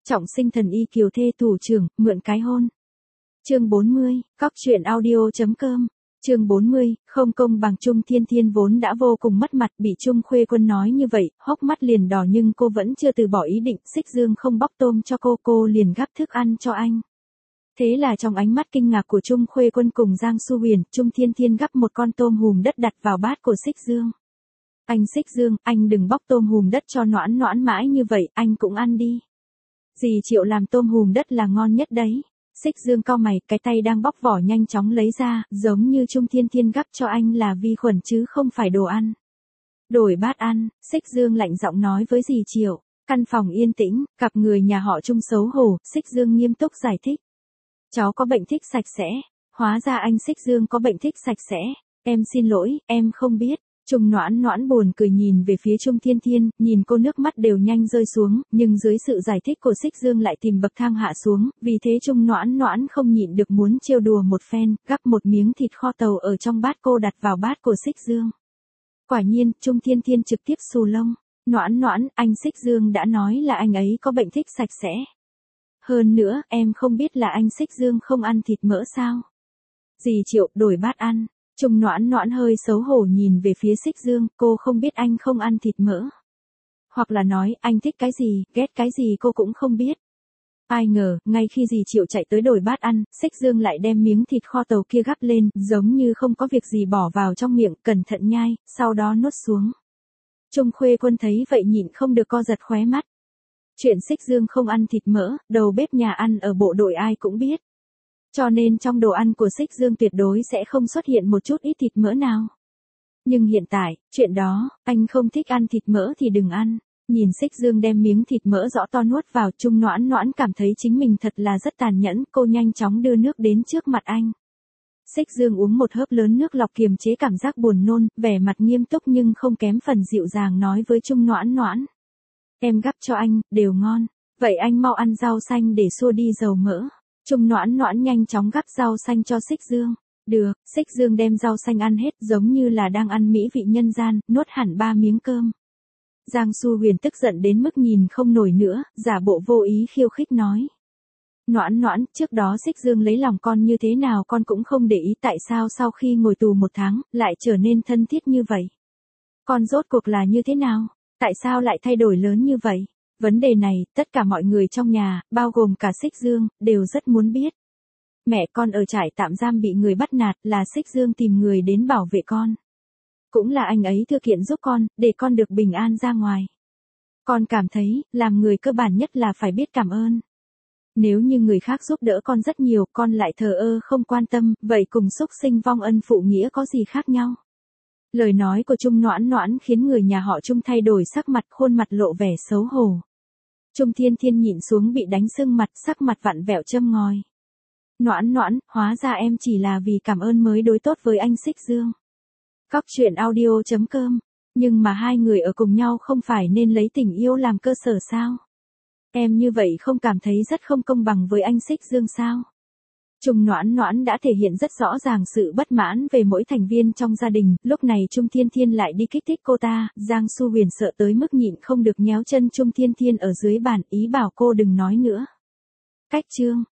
Trọng sinh thần y kiều thê thủ trưởng, mượn cái hôn. Chương 40, Cóc truyện audio.com. Chương 40, không công bằng. Trung Thiên Thiên vốn đã vô cùng mất mặt, bị Trung Khuê Quân nói như vậy, hốc mắt liền đỏ, nhưng cô vẫn chưa từ bỏ ý định. Xích Dương không bóc tôm cho cô liền gắp thức ăn cho anh. Thế là trong ánh mắt kinh ngạc của Trung Khuê Quân cùng Giang Su Huyền, Trung Thiên Thiên gắp một con tôm hùm đất đặt vào bát của Xích Dương. Anh Xích Dương, anh đừng bóc tôm hùm đất cho Noãn Noãn mãi như vậy, anh cũng ăn đi. Dì Triệu làm tôm hùm đất là ngon nhất đấy. Xích Dương cau mày, cái tay đang bóc vỏ nhanh chóng lấy ra, giống như Trung Thiên Thiên gắp cho anh là vi khuẩn chứ không phải đồ ăn. Đổi bát ăn, Xích Dương lạnh giọng nói với dì Triệu. Căn phòng yên tĩnh, cặp người nhà họ Trung xấu hổ, Xích Dương nghiêm túc giải thích. Cháu có bệnh thích sạch sẽ. Hóa ra anh Xích Dương có bệnh thích sạch sẽ. Em xin lỗi, em không biết. Trung Noãn Noãn buồn cười nhìn về phía Trung Thiên Thiên, nhìn cô nước mắt đều nhanh rơi xuống, nhưng dưới sự giải thích của Xích Dương lại tìm bậc thang hạ xuống, vì thế Trung Noãn Noãn không nhịn được muốn trêu đùa một phen, gắp một miếng thịt kho tàu ở trong bát cô đặt vào bát của Xích Dương. Quả nhiên, Trung Thiên Thiên trực tiếp xù lông. Noãn Noãn, anh Xích Dương đã nói là anh ấy có bệnh thích sạch sẽ. Hơn nữa, em không biết là anh Xích Dương không ăn thịt mỡ sao? Dì Triệu, đổi bát ăn. Trung Noãn Noãn hơi xấu hổ nhìn về phía Xích Dương, cô không biết anh không ăn thịt mỡ. Hoặc là nói, anh thích cái gì, ghét cái gì cô cũng không biết. Ai ngờ, ngay khi dì Triệu chạy tới đổi bát ăn, Xích Dương lại đem miếng thịt kho tàu kia gắp lên, giống như không có việc gì bỏ vào trong miệng, cẩn thận nhai, sau đó nuốt xuống. Trung Khuê Quân thấy vậy nhịn không được co giật khóe mắt. Chuyện Xích Dương không ăn thịt mỡ, đầu bếp nhà ăn ở bộ đội ai cũng biết. Cho nên trong đồ ăn của Xích Dương tuyệt đối sẽ không xuất hiện một chút ít thịt mỡ nào. Nhưng hiện tại, chuyện đó, anh không thích ăn thịt mỡ thì đừng ăn. Nhìn Xích Dương đem miếng thịt mỡ rõ to nuốt vào, Trung Noãn Noãn cảm thấy chính mình thật là rất tàn nhẫn, cô nhanh chóng đưa nước đến trước mặt anh. Xích Dương uống một hớp lớn nước lọc kiềm chế cảm giác buồn nôn, vẻ mặt nghiêm túc nhưng không kém phần dịu dàng nói với Trung Noãn Noãn. Em gắp cho anh, đều ngon. Vậy anh mau ăn rau xanh để xua đi dầu mỡ. Trung Noãn Noãn nhanh chóng gắp rau xanh cho Xích Dương. Được, Xích Dương đem rau xanh ăn hết giống như là đang ăn mỹ vị nhân gian, nuốt hẳn 3 miếng cơm. Giang Su Huyền tức giận đến mức nhìn không nổi nữa, giả bộ vô ý khiêu khích nói. Noãn Noãn, trước đó Xích Dương lấy lòng con như thế nào con cũng không để ý, tại sao sau khi ngồi tù 1 tháng, lại trở nên thân thiết như vậy. Con rốt cuộc là như thế nào? Tại sao lại thay đổi lớn như vậy? Vấn đề này, tất cả mọi người trong nhà, bao gồm cả Xích Dương, đều rất muốn biết. Mẹ con ở trại tạm giam bị người bắt nạt, là Xích Dương tìm người đến bảo vệ con. Cũng là anh ấy thư kiện giúp con, để con được bình an ra ngoài. Con cảm thấy, làm người cơ bản nhất là phải biết cảm ơn. Nếu như người khác giúp đỡ con rất nhiều, con lại thờ ơ không quan tâm, vậy cùng xúc sinh vong ân phụ nghĩa có gì khác nhau? Lời nói của Trung Noãn Noãn khiến người nhà họ Trung thay đổi sắc mặt, khuôn mặt lộ vẻ xấu hổ. Trung Thiên Thiên nhịn xuống bị đánh sưng mặt, sắc mặt vặn vẹo châm ngòi. Noãn Noãn, hóa ra em chỉ là vì cảm ơn mới đối tốt với anh Xích Dương. Cóc truyện audio.com. Nhưng mà hai người ở cùng nhau không phải nên lấy tình yêu làm cơ sở sao? Em như vậy không cảm thấy rất không công bằng với anh Xích Dương sao? Trung Noãn Noãn đã thể hiện rất rõ ràng sự bất mãn về mỗi thành viên trong gia đình, lúc này Trung Thiên Thiên lại đi kích thích cô ta, Giang Su Huyền sợ tới mức nhịn không được nhéo chân Trung Thiên Thiên ở dưới bàn, ý bảo cô đừng nói nữa. Cách chương